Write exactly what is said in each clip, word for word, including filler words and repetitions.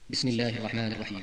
بسم الله الرحمن الرحيم.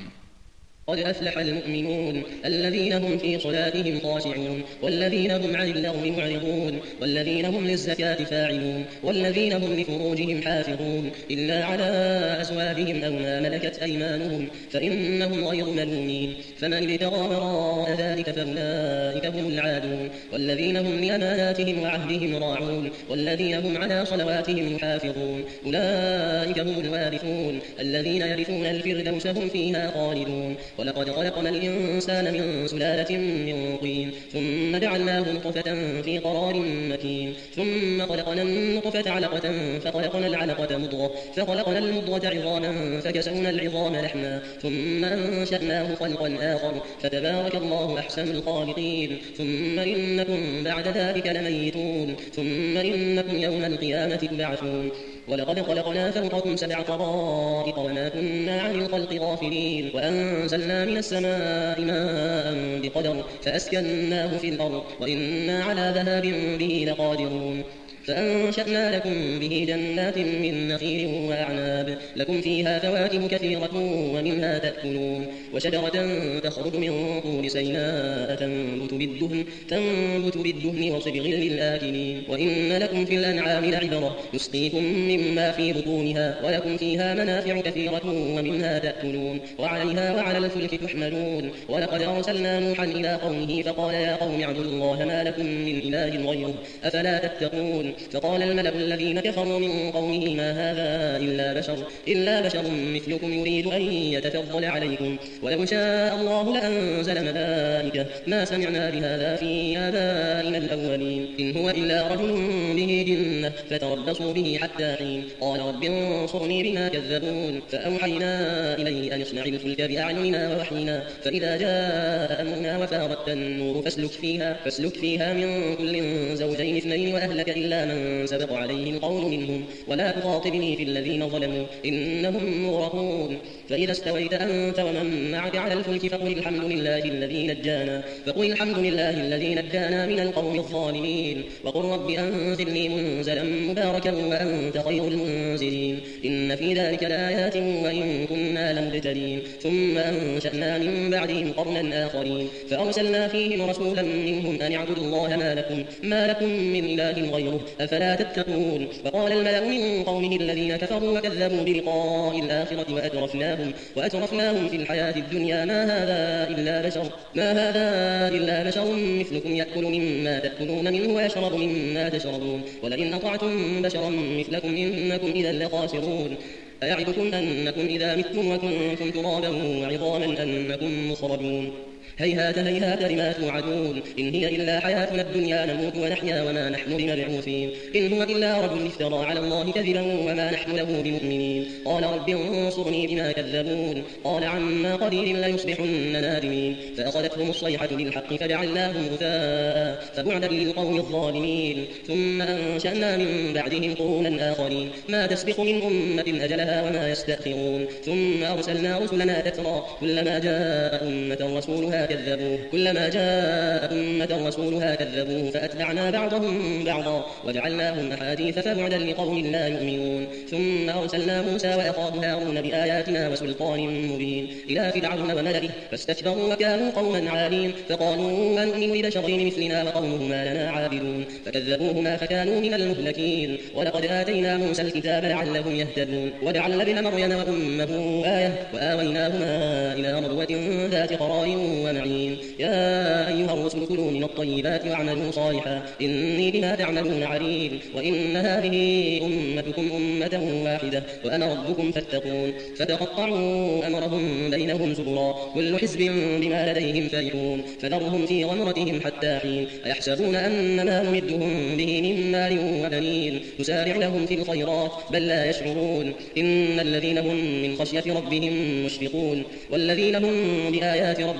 قد أفلح المؤمنون الذين هم في صلاتهم خاشعون والذين هم عن اللغو معرضون والذين هم للزكاة فاعلون والذين هم لفروجهم حافظون إلا على أزواجهم أو ما ملكت أيمانهم فإنهم غير ملومين فمن ابتغى وراء ذلك فأولئك هم العادون والذين هم لأماناتهم وعهدهم راعون والذين هم على صلواتهم يحافظون أولئك هم الوارثون الذين يرثون الفردوس هم فيها خالدون. ولقد خلقنا الإنسان من سلالة من طين ثم جعلناه نطفة في قرار مكين ثم خلقنا النطفة علقة فخلقنا العلقة مضغة فخلقنا المضغة عظاما فكسونا العظام لحما ثم أنشأناه خلقا آخر فتبارك الله أحسن الخالقين. ثم إنكم بعد ذلك لميتون ثم إنكم يوم القيامة تبعثون. ولقد خلقنا فوقكم سبع طرائق وما كنا عن الخلق غافلين وأنزلنا من السماء ماء بقدر فأسكناه في الأرض وإنا على ذهاب به لقادرون. فأنشأنا لكم به جنات من نخيل وأعناب لكم فيها فواكه كثيرة ومنها تأكلون وشجرة تخرج من طور سيناء تنبت بالدهن, تنبت بالدهن وصبغ للآكلين وإن لكم في الأنعام لعبرة نسقيكم مما في بطونها ولكم فيها منافع كثيرة ومنها تأكلون وعليها وعلى الفلك تحملون. ولقد أرسلنا نوحا إلى قومه فقال يا قوم اعبدوا الله ما لكم من إله غيره أفلا تتقون. فقال الملأ الذين كفروا من قومه ما هذا إلا بشر, إلا بشر مثلكم يريد أن يتفضل عليكم ولو شاء الله لأنزل ملائكة ما سمعنا بهذا في آبائنا الأولين إن هو إلا رجل به جنة فتربصوا به حتى حين. قال رب انصرني بما كذبون. فأوحينا إليه أن اصنع الفلك بأعيننا ووحينا فإذا جاء أمرنا وفارت النور فاسلك فيها, فاسلك فيها من كل زوجين اثنين وأهلك إلا من سبق عليه القول منهم ولا تخاطبني في الذين ظلموا إنهم مغرقون. فإذا استويت أنت ومن معك على الفلك فقل الحمد لله الذي نجانا فقل الحمد لله الذي نجانا من القوم الظالمين وقل رب أنزلني منزلا مباركا وأنت خير المنزلين إن في ذلك لآيات وإن كنا لمبتلين. ثم أنشأنا من بعدهم قرنا آخرين فأرسلنا فيهم رسولا منهم أن اعبدوا الله ما لكم, ما لكم من إله غيره أفلا تتقون. وقال الملأ من قومه الذين كفروا وكذبوا بلقاء الآخرة وأترفناهم, وأترفناهم في الحياة الدنيا ما هذا إلا بشر, ما هذا إلا بشر مثلكم يأكل مما تأكلون منه ويشرب مما تشربون ولئن أطعتم بشرا مثلكم إنكم إذا لخاسرون. أيعدكم أنكم إذا متم وكنتم ترابا وعظاما أنكم مخرجون هيهات هيهات لما توعدون إن هي إلا حياتنا الدنيا نموت ونحيا وما نحن بمبعوثين إن هو إلا رجل افترى على الله كذبا وما نحن له بمؤمنين. قال رب انصرني بما كذبون. قال عما قليل ليصبحن نادمين فأخذتهم الصيحة بالحق فجعلناهم غثاء فبعدا للقوم الظالمين. ثم أنشأنا من بعدهم قرونا آخرين ما تسبق من أمة أجلها وما يستأخرون. ثم أرسلنا رسلنا تترى كلما جاء أمة رسولها كذبوه كلما جاء أمة رسولها كذبوه فأتبعنا بعضهم بعضا وجعلناهم أحاديث فبعدا لقوم لا يؤمنون. ثم أرسلنا موسى وأخاه هارون بآياتنا وسلطان مبين إلى فرعون وملئه فاستكبروا وكانوا قوما عالين فقالوا أنؤمن لبشرين مثلنا وقومهما لنا عابدون فكذبوهما فكانوا من المهلكين. ولقد آتينا موسى الكتاب لعلهم يهتدون وجعلنا ابن مريم وأمه آية وآويناهما إلى ربوة ذات قرار ومعين. يا أيها الرسل كلوا من الطيبات واعملوا صالحا إني بما تعملون عليم. وإن هذه أمتكم أمة واحدة وأنا ربكم فاتقون. فتقطعوا أمرهم بينهم زبرا كل حزب بما لديهم فرحون فذرهم في غمرتهم حتى حين. أيحسبون أن ما نمدهم به من مال وبنين نسارع لهم في الخيرات بل لا يشعرون إن الذين هم من خشية ربهم مشفقون والذين هم بآيات ربهم يؤمنون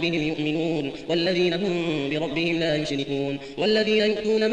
يؤمنون والذين هم بربهم لا يشركون والذين يؤتون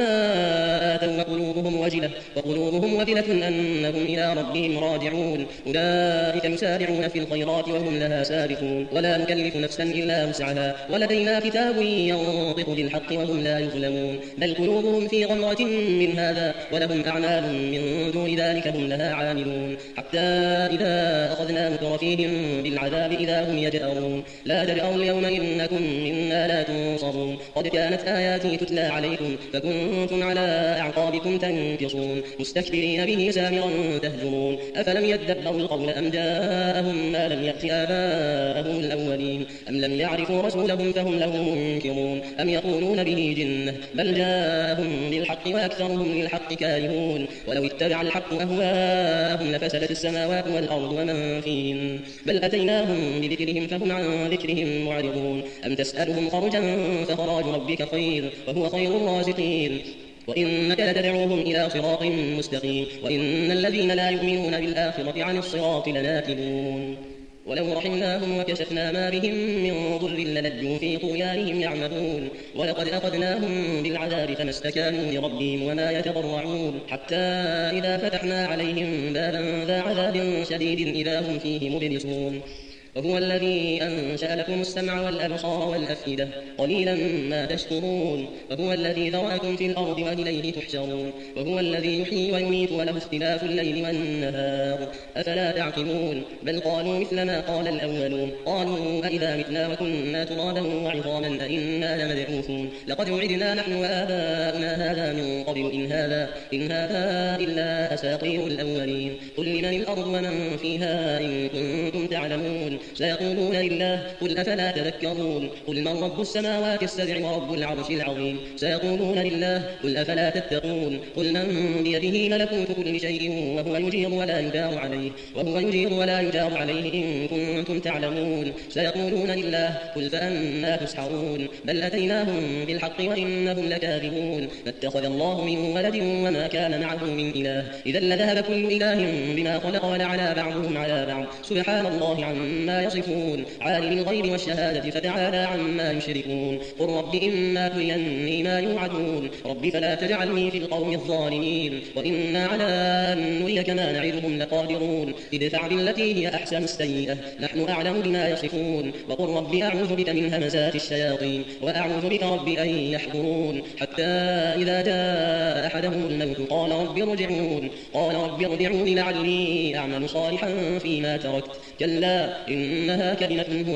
ما آتوا وقلوبهم وجلة وقلوبهم وجلة أنهم إلى ربهم راجعون أولئك يسارعون في الخيرات وهم لها سابقون ولا نكلف نفسا إلا وسعها ولدينا كتاب ينطق بالحق وهم لا يظلمون بل قلوبهم في غمرة من هذا ولهم أعمال من دون ذلك هم لها عاملون حتى إذا أخذنا مترفيهم بالعذاب إذا هم يجأرون لا تجأروا اليوم إنكم منا لا تنصرون قد كانت آياتي تتلى عليكم فكنتم على أعقابكم تنكصون مستكبرين به سامرا تهجرون أفلم يدبروا القول أم جاءهم ما لم يأت آباءهم الأولين أم لم يعرفوا رسولهم فهم له منكرون أم يقولون به جنة بل جاءهم بالحق وأكثرهم للحق كارهون ولو اتبع الحق أهواءهم لفسدت السماوات والأرض ومن فيهن بل أتيناهم بذكرهم فهم عن ذكرهم معرضون أم تسألهم خرجا فخراج ربك خير وهو خير الرازقين وإنك لتدعوهم إلى صراط مستقيم وإن الذين لا يؤمنون بالآخرة عن الصراط لناكبون ولو رحمناهم وكشفنا ما بهم من ضر للجوا في طغيانهم يعمهون ولقد أخذناهم بالعذاب فما استكانوا لربهم وما يتضرعون حتى إذا فتحنا عليهم بابا ذا عذاب شديد إذا هم فيه مبلسون وهو الذي أنشأ لكم السمع والأبصار والأفئدة قليلا ما تشكرون وهو الذي ذرأكم في الأرض وإليه تحشرون وهو الذي يحيي ويميت وله اختلاف الليل والنهار أفلا تعقلون بل قالوا مثل ما قال الأولون قالوا أئذا متنا وكنا ترابا وعظاما أئنا لمبعوثون لقد وعدنا نحن وآباؤنا هذا من قبل إن هذا, إن هذا إلا أساطير الأولين قل لمن الأرض ومن فيها إن كنتم تعلمون سيقولون لله قل أفلا تذكرون قل من رب السماوات السبع ورب العرش العظيم سيقولون لله قل أفلا تتقون قل من بيده ملكوت كل شيء وهو يجير ولا يجار عليه وهو يجير ولا يجار عليه إن كنتم تعلمون سيقولون لله قل فأنا تسحرون بل أتيناهم بالحق وإنهم لكاذبون ما اتخذ الله من ولد وما كان معه من إله إذا لذهب كل إله بما خلق ولعلى بعضهم على بعض سبحان الله عما يصفون عالم الغيب والشهادة فتعالى عما يشركون قل رب إما تريني ما يوعدون رب فلا تجعلني في القوم الظالمين وإنا على أن نريك ما نعدهم لقادرون ادفع بالتي هي أحسن السيئة نحن أعلم بما يصفون وقل رب أعوذ بك من همزات الشياطين وأعوذ بك رب أن يحضرون حتى إذا جاء أحدهم الموت قال رب ارجعون قال رب ارجعون لعلي أعمل صالحا فيما تركت كلا إنها كلمة هو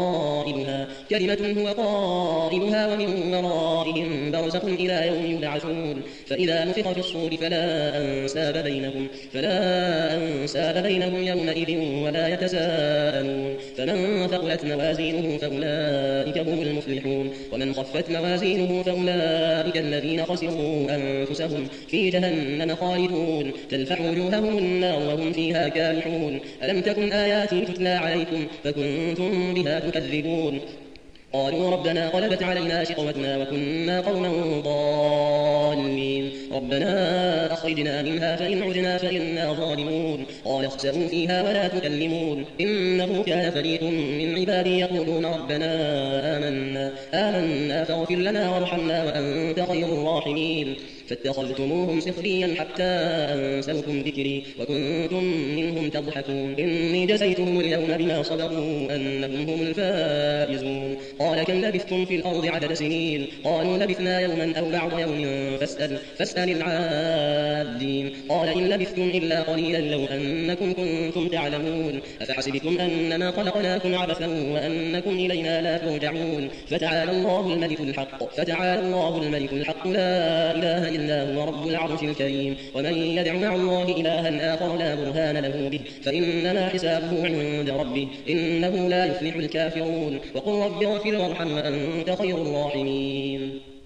قائلها كلمة هو قائلها ومن ورائهم برزخ إلى يوم يبعثون فإذا نفخ في الصور فلا أنساب بينهم فلا أنساب بينهم يومئذ ولا يتساءلون فمن ثقلت موازينه فأولئك هم المفلحون ومن خفت موازينه فأولئك الذين خسروا أنفسهم في جهنم خالدون تلفح وجوههم النار وهم فيها كالحون ألم تكن آياتي تتلى عليكم فكنتم بها تكذبون قالوا ربنا غلبت علينا شقوتنا وكنا قوما ضالين ربنا أخرجنا منها فإن عدنا فإنا ظالمون قال اخسئوا فيها ولا تكلمون إنه كان فريق من عبادي يقولون ربنا آمنا آمنا فاغفر لنا وارحمنا وأنت خير الراحمين فاتخذتموهم سخريا حتى أنسوكم ذكري وكنتم منهم تضحكون إني جزيتهم اليوم بما صبروا أنهم هم الفائزون قال كم لبثتم في الأرض عدد سنين قالوا لبثنا يوما أو بعض يوم فاسأل, فاسأل العادين قال إن لبثتم إلا قليلا لو أنكم كنتم تعلمون أفحسبتم أنما خلقناكم عبثا وأنكم إلينا لا ترجعون فتعالى الله الملك الحق فتعالى الله الملك الحق لا إله إلا هو رب العرش الكريم ومن يدع مع الله إلها آخر لا برهان له به فإنما حسابه عند ربه إنه لا يفلح الكافرون وقل رب اغفر وارحم وأنت خير الراحمين